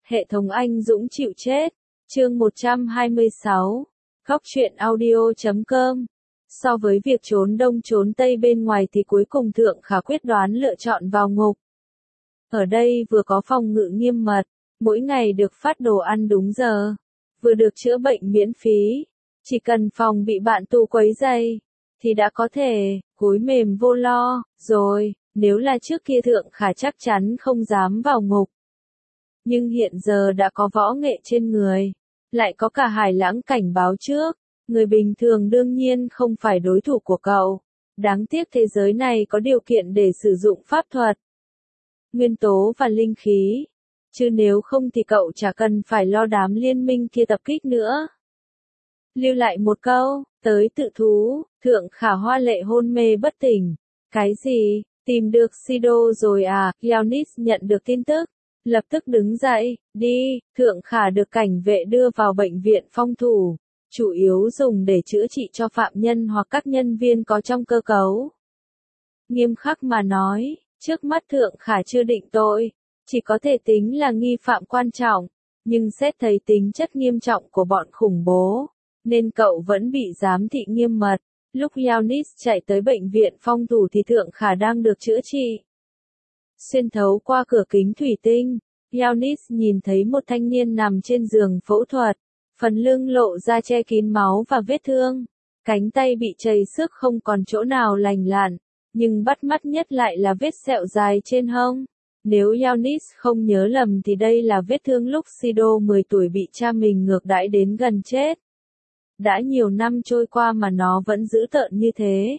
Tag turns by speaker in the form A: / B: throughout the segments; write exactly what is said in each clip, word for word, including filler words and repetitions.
A: Hệ thống anh Dũng chịu chết. Chương một trăm hai mươi sáu. Góc truyện audio chấm com. So với việc trốn đông trốn tây bên ngoài thì cuối cùng Thượng Khả quyết đoán lựa chọn vào ngục. Ở đây vừa có phòng ngự nghiêm mật, mỗi ngày được phát đồ ăn đúng giờ, vừa được chữa bệnh miễn phí. Chỉ cần phòng bị bạn tù quấy rầy, thì đã có thể gối mềm vô lo rồi. Nếu là trước kia Thượng Khả chắc chắn không dám vào ngục. Nhưng hiện giờ đã có võ nghệ trên người, lại có cả Hải Lãng cảnh báo trước, người bình thường đương nhiên không phải đối thủ của cậu. Đáng tiếc thế giới này có điều kiện để sử dụng pháp thuật, nguyên tố và linh khí, chứ nếu không thì cậu chả cần phải lo đám liên minh kia tập kích nữa. Lưu lại một câu, tới tự thú. Thượng Khả hoa lệ hôn mê bất tỉnh. Cái gì, tìm được Sido rồi à? Giannis nhận được tin tức, lập tức đứng dậy, đi. Thượng Khả được cảnh vệ đưa vào bệnh viện phong thủ, chủ yếu dùng để chữa trị cho phạm nhân hoặc các nhân viên có trong cơ cấu. Nghiêm khắc mà nói, trước mắt Thượng Khả chưa định tội, chỉ có thể tính là nghi phạm quan trọng, nhưng xét thấy tính chất nghiêm trọng của bọn khủng bố, nên cậu vẫn bị giám thị nghiêm mật. Lúc Giannis chạy tới bệnh viện phong thủ thì Thượng Khả đang được chữa trị. Xuyên thấu qua cửa kính thủy tinh, Giannis nhìn thấy một thanh niên nằm trên giường phẫu thuật, phần lưng lộ ra che kín máu và vết thương, cánh tay bị trầy xước không còn chỗ nào lành lặn, nhưng bắt mắt nhất lại là vết sẹo dài trên hông. Nếu Giannis không nhớ lầm thì đây là vết thương lúc Sido mười tuổi bị cha mình ngược đãi đến gần chết. Đã nhiều năm trôi qua mà nó vẫn dữ tợn như thế.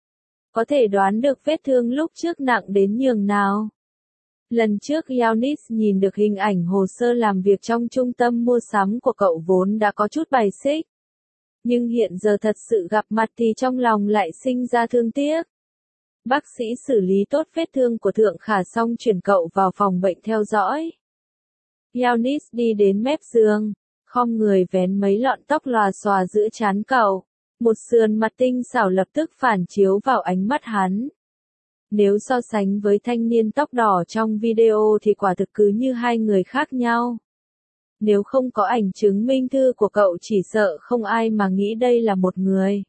A: Có thể đoán được vết thương lúc trước nặng đến nhường nào. Lần trước Giannis nhìn được hình ảnh hồ sơ làm việc trong trung tâm mua sắm của cậu vốn đã có chút bài xích. Nhưng hiện giờ thật sự gặp mặt thì trong lòng lại sinh ra thương tiếc. Bác sĩ xử lý tốt vết thương của Thượng Khả xong chuyển cậu vào phòng bệnh theo dõi. Giannis đi đến mép giường, khom người vén mấy lọn tóc lòa xòa giữa trán cậu. Một sườn mặt tinh xảo lập tức phản chiếu vào ánh mắt hắn. Nếu so sánh với thanh niên tóc đỏ trong video thì quả thực cứ như hai người khác nhau. Nếu không có ảnh chứng minh thư của cậu chỉ sợ không ai mà nghĩ đây là một người.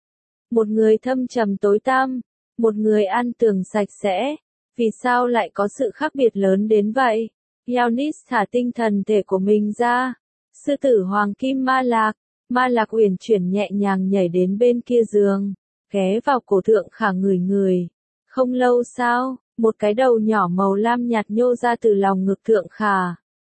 A: Một người thâm trầm tối tăm, một người ăn tường sạch sẽ. Vì sao lại có sự khác biệt lớn đến vậy? Giannis thả tinh thần thể của mình ra. Sư tử hoàng kim ma lạc. Ma lạc uyển chuyển nhẹ nhàng nhảy đến bên kia giường, ghé vào cổ Thượng Khả ngửi ngửi. Không lâu sau, một cái đầu nhỏ màu lam nhạt nhô ra từ lòng ngực Thượng Khả.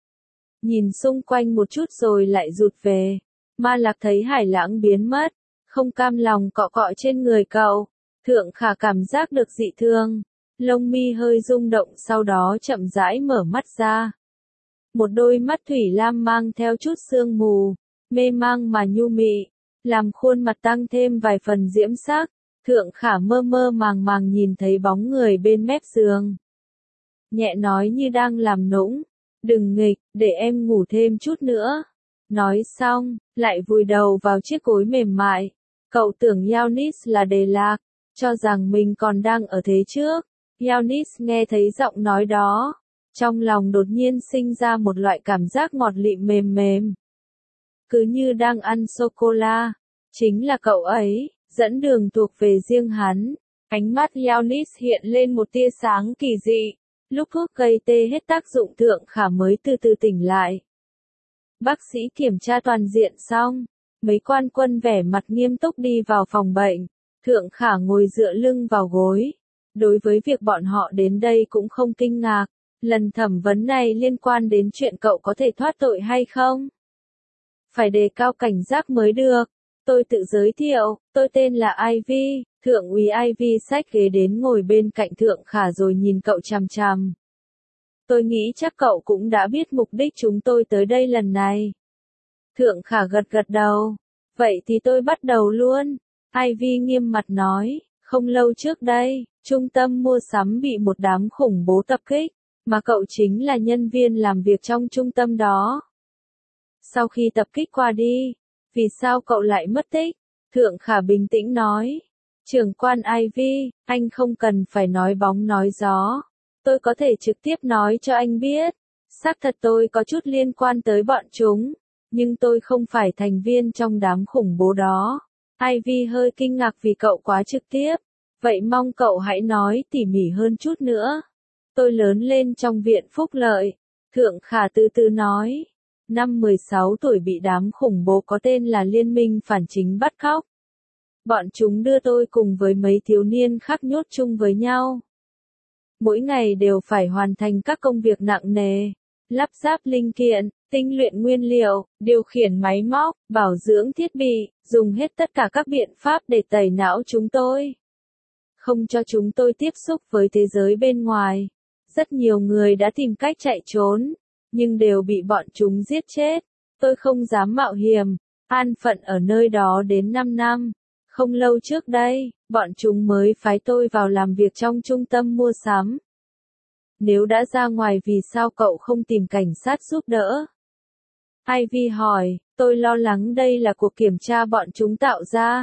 A: Nhìn xung quanh một chút rồi lại rụt về. Ma lạc thấy Hải Lãng biến mất, không cam lòng cọ cọ trên người cậu. Thượng Khả cảm giác được dị thương, lông mi hơi rung động sau đó chậm rãi mở mắt ra. Một đôi mắt thủy lam mang theo chút sương mù, mê mang mà nhu mị, làm khuôn mặt tăng thêm vài phần diễm sắc. Thượng Khả mơ mơ màng màng nhìn thấy bóng người bên mép giường. Nhẹ nói như đang làm nũng, đừng nghịch, để em ngủ thêm chút nữa. Nói xong, lại vùi đầu vào chiếc gối mềm mại. Cậu tưởng Giannis là đề lạc, cho rằng mình còn đang ở thế trước. Giannis nghe thấy giọng nói đó, trong lòng đột nhiên sinh ra một loại cảm giác ngọt lịm mềm mềm. Cứ như đang ăn sô-cô-la. Chính là cậu ấy, dẫn đường thuộc về riêng hắn. Ánh mắt Giannis hiện lên một tia sáng kỳ dị. Lúc thuốc gây tê hết tác dụng Thượng Khả mới từ từ tỉnh lại. Bác sĩ kiểm tra toàn diện xong, mấy quan quân vẻ mặt nghiêm túc đi vào phòng bệnh. Thượng Khả ngồi dựa lưng vào gối. Đối với việc bọn họ đến đây cũng không kinh ngạc. Lần thẩm vấn này liên quan đến chuyện cậu có thể thoát tội hay không? Phải đề cao cảnh giác mới được. Tôi tự giới thiệu, tôi tên là Ivy. Thượng úy Ivy xách ghế đến ngồi bên cạnh Thượng Khả rồi nhìn cậu chằm chằm. Tôi nghĩ chắc cậu cũng đã biết mục đích chúng tôi tới đây lần này. Thượng Khả gật gật đầu. Vậy thì tôi bắt đầu luôn. Ivy nghiêm mặt nói, không lâu trước đây, trung tâm mua sắm bị một đám khủng bố tập kích, mà cậu chính là nhân viên làm việc trong trung tâm đó. Sau khi tập kích qua đi, vì sao cậu lại mất tích? Thượng Khả bình tĩnh nói. Trưởng quan Ivy, anh không cần phải nói bóng nói gió. Tôi có thể trực tiếp nói cho anh biết. Xác thật tôi có chút liên quan tới bọn chúng, nhưng tôi không phải thành viên trong đám khủng bố đó. Ivy hơi kinh ngạc vì cậu quá trực tiếp. Vậy mong cậu hãy nói tỉ mỉ hơn chút nữa. Tôi lớn lên trong viện phúc lợi. Thượng Khả từ từ nói. Năm mười sáu tuổi bị đám khủng bố có tên là Liên minh Phản Chính bắt cóc. Bọn chúng đưa tôi cùng với mấy thiếu niên khác nhốt chung với nhau. Mỗi ngày đều phải hoàn thành các công việc nặng nề. Lắp ráp linh kiện, tinh luyện nguyên liệu, điều khiển máy móc, bảo dưỡng thiết bị, dùng hết tất cả các biện pháp để tẩy não chúng tôi. Không cho chúng tôi tiếp xúc với thế giới bên ngoài. Rất nhiều người đã tìm cách chạy trốn, nhưng đều bị bọn chúng giết chết. Tôi không dám mạo hiểm, an phận ở nơi đó đến năm năm. Không lâu trước đây, bọn chúng mới phái tôi vào làm việc trong trung tâm mua sắm. Nếu đã ra ngoài vì sao cậu không tìm cảnh sát giúp đỡ? Ivy hỏi, tôi lo lắng đây là cuộc kiểm tra bọn chúng tạo ra.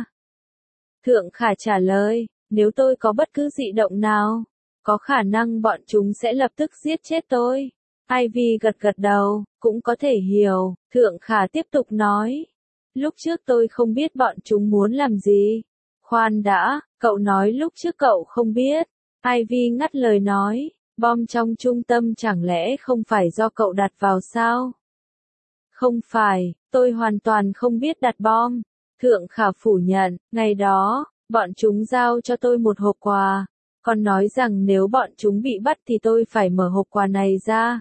A: Thượng Khả trả lời, nếu tôi có bất cứ dị động nào, có khả năng bọn chúng sẽ lập tức giết chết tôi. Ivy gật gật đầu, cũng có thể hiểu. Thượng Khả tiếp tục nói, lúc trước tôi không biết bọn chúng muốn làm gì. Khoan đã, cậu nói lúc trước cậu không biết. Ivy ngắt lời nói, bom trong trung tâm chẳng lẽ không phải do cậu đặt vào sao? Không phải, tôi hoàn toàn không biết đặt bom. Thượng Khả phủ nhận, ngày đó, bọn chúng giao cho tôi một hộp quà, còn nói rằng nếu bọn chúng bị bắt thì tôi phải mở hộp quà này ra.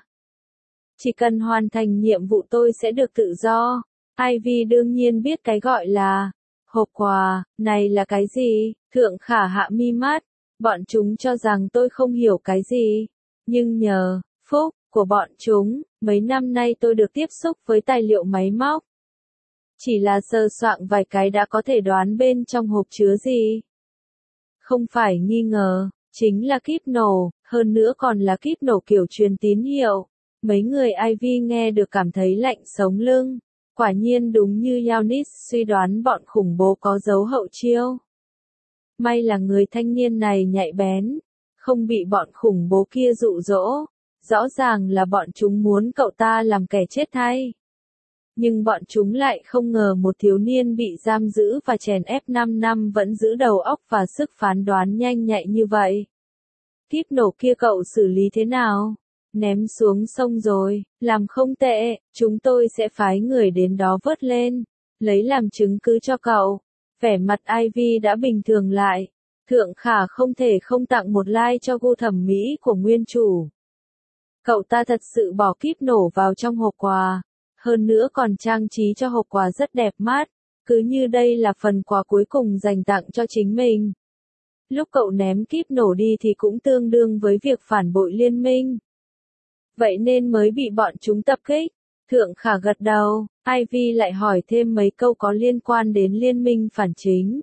A: Chỉ cần hoàn thành nhiệm vụ tôi sẽ được tự do. Ivy đương nhiên biết cái gọi là hộp quà, này là cái gì? Thượng Khả hạ mi mắt, bọn chúng cho rằng tôi không hiểu cái gì. Nhưng nhờ phúc của bọn chúng, mấy năm nay tôi được tiếp xúc với tài liệu máy móc. Chỉ là sờ soạng vài cái đã có thể đoán bên trong hộp chứa gì. Không phải nghi ngờ, chính là kíp nổ, hơn nữa còn là kíp nổ kiểu truyền tín hiệu. Mấy người Ivy nghe được cảm thấy lạnh sống lưng. Quả nhiên đúng như Yanis suy đoán, bọn khủng bố có dấu hậu chiêu. May là người thanh niên này nhạy bén, không bị bọn khủng bố kia dụ dỗ. Rõ ràng là bọn chúng muốn cậu ta làm kẻ chết thay. Nhưng bọn chúng lại không ngờ một thiếu niên bị giam giữ và chèn ép năm năm vẫn giữ đầu óc và sức phán đoán nhanh nhạy như vậy. Kíp nổ kia cậu xử lý thế nào? Ném xuống sông rồi, làm không tệ, chúng tôi sẽ phái người đến đó vớt lên, lấy làm chứng cứ cho cậu. Vẻ mặt Ivy đã bình thường lại. Thượng Khả không thể không tặng một like cho gu thẩm mỹ của nguyên chủ. Cậu ta thật sự bỏ kíp nổ vào trong hộp quà. Hơn nữa còn trang trí cho hộp quà rất đẹp mắt. Cứ như đây là phần quà cuối cùng dành tặng cho chính mình. Lúc cậu ném kíp nổ đi thì cũng tương đương với việc phản bội liên minh. Vậy nên mới bị bọn chúng tập kích. Thượng Khả gật đầu, Ivy lại hỏi thêm mấy câu có liên quan đến liên minh phản chính.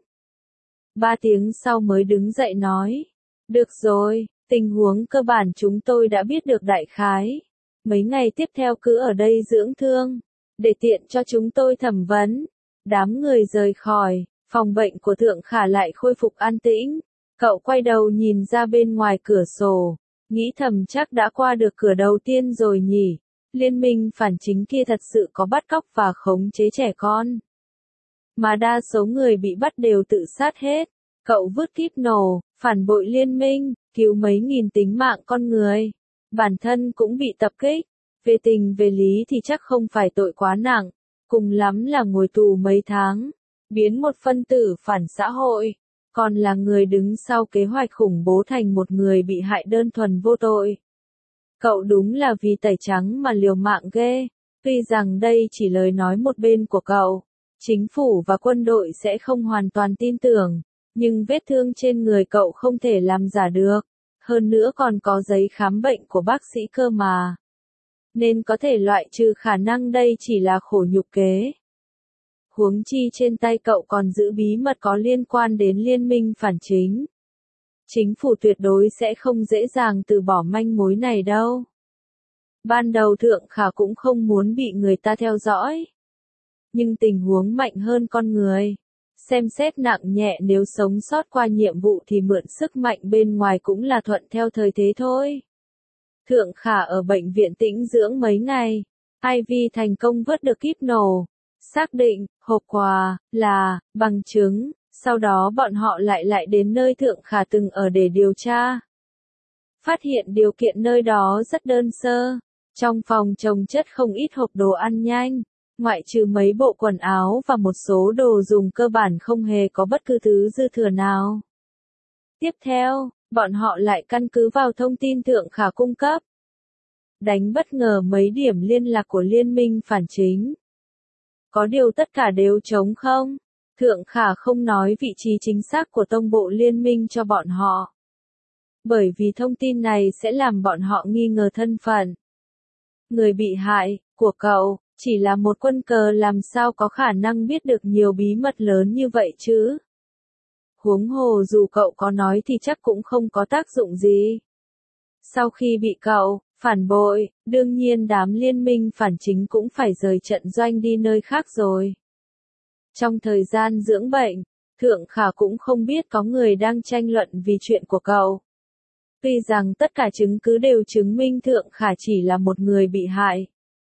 A: Ba tiếng sau mới đứng dậy nói. Được rồi, tình huống cơ bản chúng tôi đã biết được đại khái. Mấy ngày tiếp theo cứ ở đây dưỡng thương, để tiện cho chúng tôi thẩm vấn. Đám người rời khỏi, phòng bệnh của Thượng Khả lại khôi phục an tĩnh. Cậu quay đầu nhìn ra bên ngoài cửa sổ, nghĩ thầm chắc đã qua được cửa đầu tiên rồi nhỉ. Liên minh phản chính kia thật sự có bắt cóc và khống chế trẻ con. Mà đa số người bị bắt đều tự sát hết. Cậu vứt kíp nổ, phản bội liên minh, cứu mấy nghìn tính mạng con người. Bản thân cũng bị tập kích. Về tình về lý thì chắc không phải tội quá nặng. Cùng lắm là ngồi tù mấy tháng. Biến một phân tử phản xã hội. Còn là người đứng sau kế hoạch khủng bố thành một người bị hại đơn thuần vô tội. Cậu đúng là vì tẩy trắng mà liều mạng ghê. Tuy rằng đây chỉ lời nói một bên của cậu. Chính phủ và quân đội sẽ không hoàn toàn tin tưởng. Nhưng vết thương trên người cậu không thể làm giả được. Hơn nữa còn có giấy khám bệnh của bác sĩ cơ mà. Nên có thể loại trừ khả năng đây chỉ là khổ nhục kế. Huống chi trên tay cậu còn giữ bí mật có liên quan đến liên minh phản chính. Chính phủ tuyệt đối sẽ không dễ dàng từ bỏ manh mối này đâu. Ban đầu Thượng Khả cũng không muốn bị người ta theo dõi. Nhưng tình huống mạnh hơn con người. Xem xét nặng nhẹ, nếu sống sót qua nhiệm vụ thì mượn sức mạnh bên ngoài cũng là thuận theo thời thế thôi. Thượng Khả ở bệnh viện tĩnh dưỡng mấy ngày. Ivy thành công vớt được kíp nổ. Xác định, hộp quà, là, bằng chứng. Sau đó bọn họ lại lại đến nơi Thượng Khả từng ở để điều tra. Phát hiện điều kiện nơi đó rất đơn sơ. Trong phòng chồng chất không ít hộp đồ ăn nhanh. Ngoại trừ mấy bộ quần áo và một số đồ dùng cơ bản không hề có bất cứ thứ dư thừa nào. Tiếp theo, bọn họ lại căn cứ vào thông tin Thượng Khả cung cấp. Đánh bất ngờ mấy điểm liên lạc của liên minh phản chính. Có điều tất cả đều trống không. Thượng Khả không nói vị trí chính xác của tông bộ liên minh cho bọn họ. Bởi vì thông tin này sẽ làm bọn họ nghi ngờ thân phận. Người bị hại, của cậu, chỉ là một quân cờ làm sao có khả năng biết được nhiều bí mật lớn như vậy chứ. Huống hồ dù cậu có nói thì chắc cũng không có tác dụng gì. Sau khi bị cậu phản bội, đương nhiên đám liên minh phản chính cũng phải rời trận doanh đi nơi khác rồi. Trong thời gian dưỡng bệnh, Thượng Khả cũng không biết có người đang tranh luận vì chuyện của cậu. Tuy rằng tất cả chứng cứ đều chứng minh Thượng Khả chỉ là một người bị hại.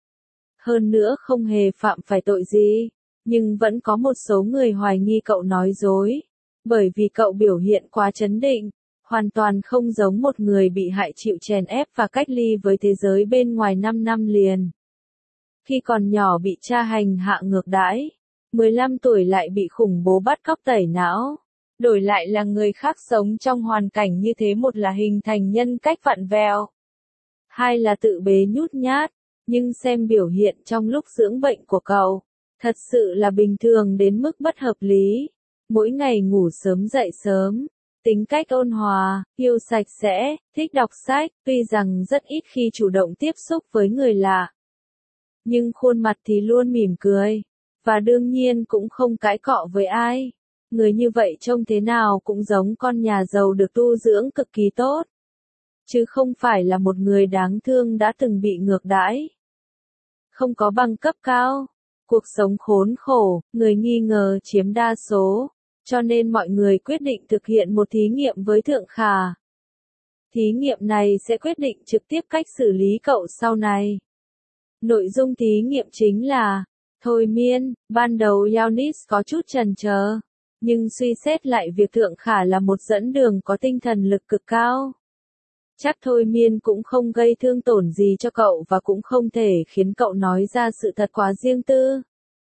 A: Hơn nữa không hề phạm phải tội gì, nhưng vẫn có một số người hoài nghi cậu nói dối. Bởi vì cậu biểu hiện quá trấn định, hoàn toàn không giống một người bị hại chịu chèn ép và cách ly với thế giới bên ngoài năm năm liền. Khi còn nhỏ bị cha hành hạ ngược đãi, mười lăm tuổi lại bị khủng bố bắt cóc tẩy não. Đổi lại là người khác sống trong hoàn cảnh như thế, một là hình thành nhân cách vặn vẹo, hai là tự bế nhút nhát, nhưng xem biểu hiện trong lúc dưỡng bệnh của cậu, thật sự là bình thường đến mức bất hợp lý. Mỗi ngày ngủ sớm dậy sớm, tính cách ôn hòa, yêu sạch sẽ, thích đọc sách, tuy rằng rất ít khi chủ động tiếp xúc với người lạ. Nhưng khuôn mặt thì luôn mỉm cười, và đương nhiên cũng không cãi cọ với ai. Người như vậy trông thế nào cũng giống con nhà giàu được tu dưỡng cực kỳ tốt. Chứ không phải là một người đáng thương đã từng bị ngược đãi. Không có bằng cấp cao, cuộc sống khốn khổ, người nghi ngờ chiếm đa số, cho nên mọi người quyết định thực hiện một thí nghiệm với Thượng Khả. Thí nghiệm này sẽ quyết định trực tiếp cách xử lý cậu sau này. Nội dung thí nghiệm chính là thôi miên. Ban đầu Yanis có chút chần chờ, nhưng suy xét lại việc Thượng Khả là một dẫn đường có tinh thần lực cực cao. Chắc thôi miên cũng không gây thương tổn gì cho cậu và cũng không thể khiến cậu nói ra sự thật quá riêng tư.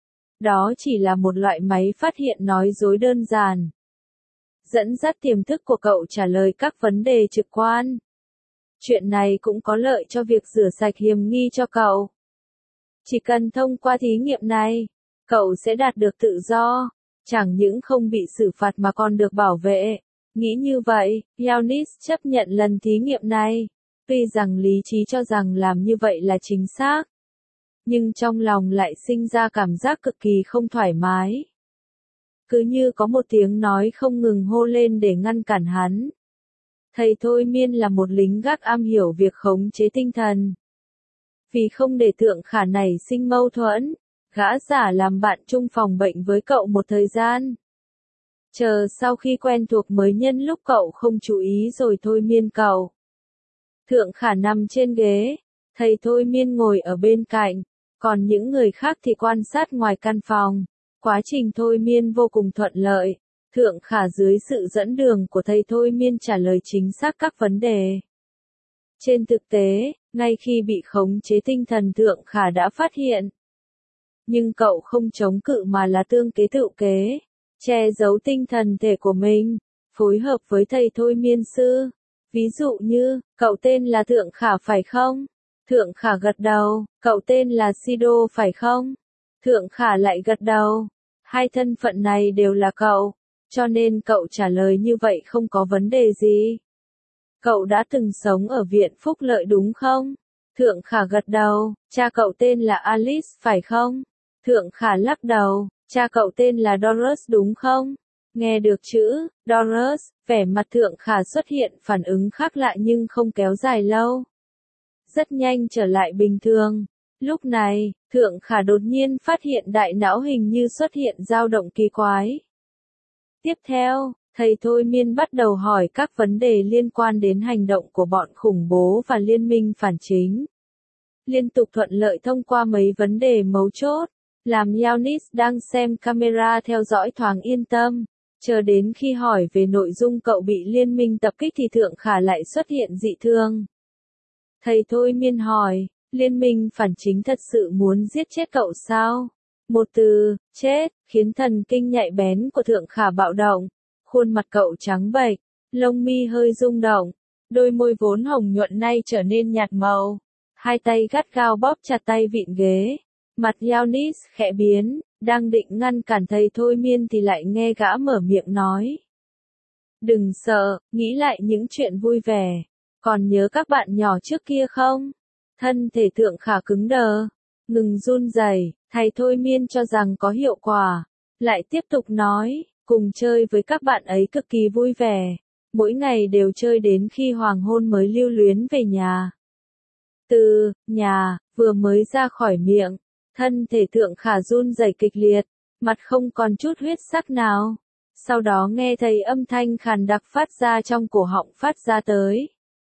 A: Đó chỉ là một loại máy phát hiện nói dối đơn giản. Dẫn dắt tiềm thức của cậu trả lời các vấn đề trực quan. Chuyện này cũng có lợi cho việc rửa sạch hiểm nghi cho cậu. Chỉ cần thông qua thí nghiệm này, cậu sẽ đạt được tự do, chẳng những không bị xử phạt mà còn được bảo vệ. Nghĩ như vậy, Yanis chấp nhận lần thí nghiệm này. Tuy rằng lý trí cho rằng làm như vậy là chính xác, nhưng trong lòng lại sinh ra cảm giác cực kỳ không thoải mái. Cứ như có một tiếng nói không ngừng hô lên để ngăn cản hắn. Thầy thôi miên là một lính gác am hiểu việc khống chế tinh thần. Vì không để Thượng Khả này sinh mâu thuẫn, gã giả làm bạn chung phòng bệnh với cậu một thời gian. Chờ sau khi quen thuộc mới nhân lúc cậu không chú ý rồi thôi miên cậu. Thượng Khả nằm trên ghế, thầy thôi miên ngồi ở bên cạnh, còn những người khác thì quan sát ngoài căn phòng. Quá trình thôi miên vô cùng thuận lợi. Thượng Khả dưới sự dẫn đường của thầy thôi miên trả lời chính xác các vấn đề. Trên thực tế, ngay khi bị khống chế tinh thần Thượng Khả đã phát hiện. Nhưng cậu không chống cự mà là tương kế tự kế, che giấu tinh thần thể của mình, phối hợp với thầy thôi miên sư. Ví dụ như, cậu tên là Thượng Khả phải không? Thượng Khả gật đầu. Cậu tên là Sido phải không? Thượng Khả lại gật đầu. Hai thân phận này đều là cậu, cho nên cậu trả lời như vậy không có vấn đề gì. Cậu đã từng sống ở viện phúc lợi đúng không? Thượng Khả gật đầu. Cha cậu tên là Alice phải không? Thượng Khả lắc đầu. Cha cậu tên là Doris đúng không? Nghe được chữ Doris, vẻ mặt Thượng Khả xuất hiện phản ứng khác lạ nhưng không kéo dài lâu. Rất nhanh trở lại bình thường. Lúc này, Thượng Khả đột nhiên phát hiện đại não hình như xuất hiện dao động kỳ quái. Tiếp theo, Thầy thôi miên bắt đầu hỏi các vấn đề liên quan đến hành động của bọn khủng bố và liên minh phản chính. Liên tục thuận lợi thông qua mấy vấn đề mấu chốt, làm Yanis đang xem camera theo dõi thoáng yên tâm. Chờ đến khi hỏi về nội dung cậu bị liên minh tập kích thì Thượng Khả lại xuất hiện dị thường. Thầy thôi miên hỏi, liên minh phản chính thật sự muốn giết chết cậu sao? Một từ, chết, khiến thần kinh nhạy bén của Thượng Khả bạo động. Khuôn mặt cậu trắng bệch, lông mi hơi rung động, đôi môi vốn hồng nhuận nay trở nên nhạt màu. Hai tay gắt gao bóp chặt tay vịn ghế. Mặt Yanis khẽ biến, đang định ngăn cản thầy thôi miên thì lại nghe gã mở miệng nói. Đừng sợ, nghĩ lại những chuyện vui vẻ. Còn nhớ các bạn nhỏ trước kia không? Thân thể Thượng Khả cứng đờ, ngừng run rẩy. Thầy thôi miên cho rằng có hiệu quả. Lại tiếp tục nói, cùng chơi với các bạn ấy cực kỳ vui vẻ. Mỗi ngày đều chơi đến khi hoàng hôn mới lưu luyến về nhà. Từ, nhà, vừa mới ra khỏi miệng. Thân thể Thượng Khả run rẩy kịch liệt, mặt không còn chút huyết sắc nào. Sau đó nghe thấy âm thanh khàn đặc phát ra trong cổ họng phát ra tới.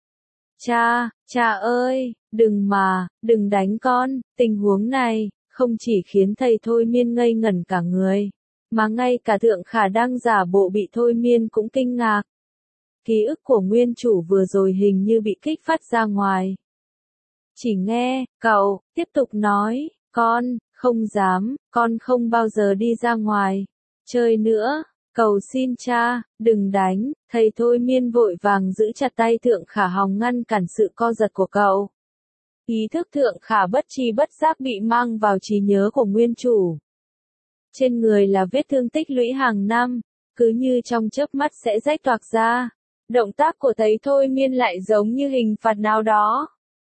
A: Cha, cha ơi, đừng mà, đừng đánh con. Tình huống này, không chỉ khiến thầy thôi miên ngây ngẩn cả người, mà ngay cả Thượng Khả đang giả bộ bị thôi miên cũng kinh ngạc. Ký ức của nguyên chủ vừa rồi hình như bị kích phát ra ngoài. Chỉ nghe, cậu, tiếp tục nói, con, không dám, con không bao giờ đi ra ngoài, chơi nữa, cầu xin cha, đừng đánh, thầy thôi miên vội vàng giữ chặt tay Thượng Khả hòng ngăn cản sự co giật của cậu. Ý thức Thượng Khả bất tri bất giác bị mang vào trí nhớ của nguyên chủ. Trên người là vết thương tích lũy hàng năm, cứ như trong chớp mắt sẽ rách toạc ra. Động tác của thầy thôi miên lại giống như hình phạt nào đó.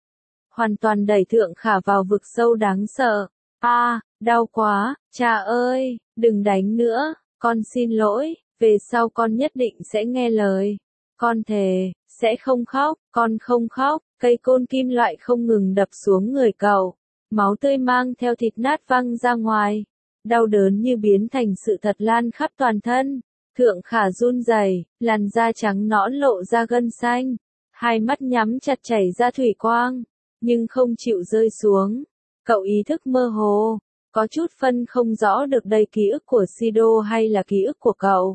A: Hoàn toàn đẩy Thượng Khả vào vực sâu đáng sợ. A, à, đau quá, cha ơi, đừng đánh nữa, con xin lỗi, về sau con nhất định sẽ nghe lời. Con thề, sẽ không khóc, con không khóc. Cây côn kim loại không ngừng đập xuống người cậu. Máu tươi mang theo thịt nát văng ra ngoài. Đau đớn như biến thành sự thật lan khắp toàn thân. Thượng Khả run rẩy, làn da trắng nõn lộ ra gân xanh. Hai mắt nhắm chặt chảy ra thủy quang, nhưng không chịu rơi xuống. Cậu ý thức mơ hồ, có chút phân không rõ được đây ký ức của Sido hay là ký ức của cậu.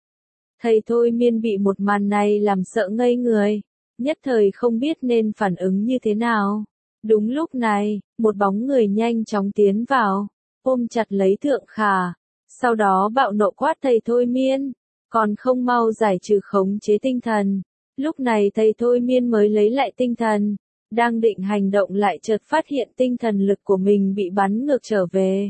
A: Thầy thôi miên bị một màn này làm sợ ngây người. Nhất thời không biết nên phản ứng như thế nào. Đúng lúc này, một bóng người nhanh chóng tiến vào, ôm chặt lấy Thượng Khả, sau đó bạo nộ quát thầy thôi miên, còn không mau giải trừ khống chế tinh thần. Lúc này thầy thôi miên mới lấy lại tinh thần, đang định hành động lại chợt phát hiện tinh thần lực của mình bị bắn ngược trở về.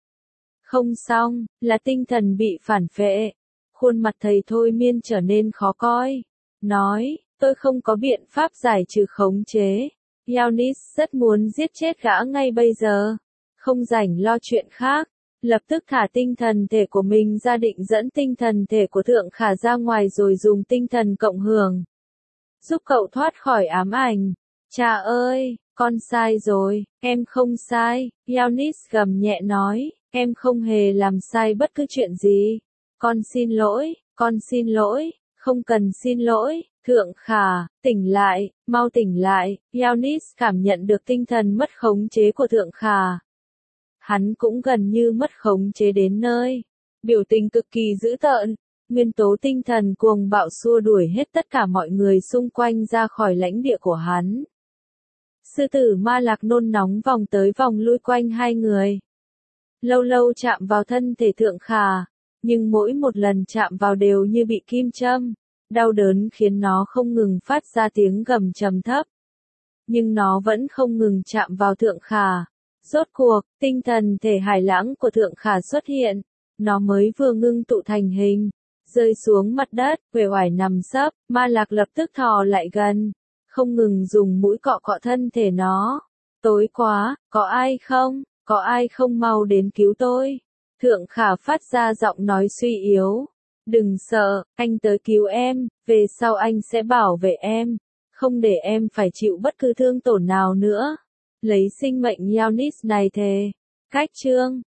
A: Không xong, là tinh thần bị phản phệ. Khuôn mặt thầy thôi miên trở nên khó coi, nói. Tôi không có biện pháp giải trừ khống chế. Yanis rất muốn giết chết gã ngay bây giờ. Không rảnh lo chuyện khác. Lập tức thả tinh thần thể của mình ra định dẫn tinh thần thể của Thượng Khả ra ngoài rồi dùng tinh thần cộng hưởng. Giúp cậu thoát khỏi ám ảnh. Cha ơi, con sai rồi, em không sai. Yanis gầm nhẹ nói, em không hề làm sai bất cứ chuyện gì. Con xin lỗi, con xin lỗi, không cần xin lỗi. Thượng Khả, tỉnh lại, mau tỉnh lại. Yanis cảm nhận được tinh thần mất khống chế của Thượng Khả. Hắn cũng gần như mất khống chế đến nơi. Biểu tình cực kỳ dữ tợn. Nguyên tố tinh thần cuồng bạo xua đuổi hết tất cả mọi người xung quanh ra khỏi lãnh địa của hắn. Sư tử Ma Lạc nôn nóng vòng tới vòng lui quanh hai người. Lâu lâu chạm vào thân thể Thượng Khả, nhưng mỗi một lần chạm vào đều như bị kim châm. Đau đớn khiến nó không ngừng phát ra tiếng gầm trầm thấp. Nhưng nó vẫn không ngừng chạm vào Thượng Khả. Rốt cuộc, tinh thần thể hải lãng của Thượng Khả xuất hiện. Nó mới vừa ngưng tụ thành hình, rơi xuống mặt đất, uể oải nằm sấp. Ma Lạc lập tức thò lại gần, không ngừng dùng mũi cọ cọ thân thể nó. Tối quá, có ai không? Có ai không mau đến cứu tôi? Thượng Khả phát ra giọng nói suy yếu. Đừng sợ, anh tới cứu em, về sau anh sẽ bảo vệ em, không để em phải chịu bất cứ thương tổn nào nữa. Lấy sinh mệnh Yanis này thề. Cách chương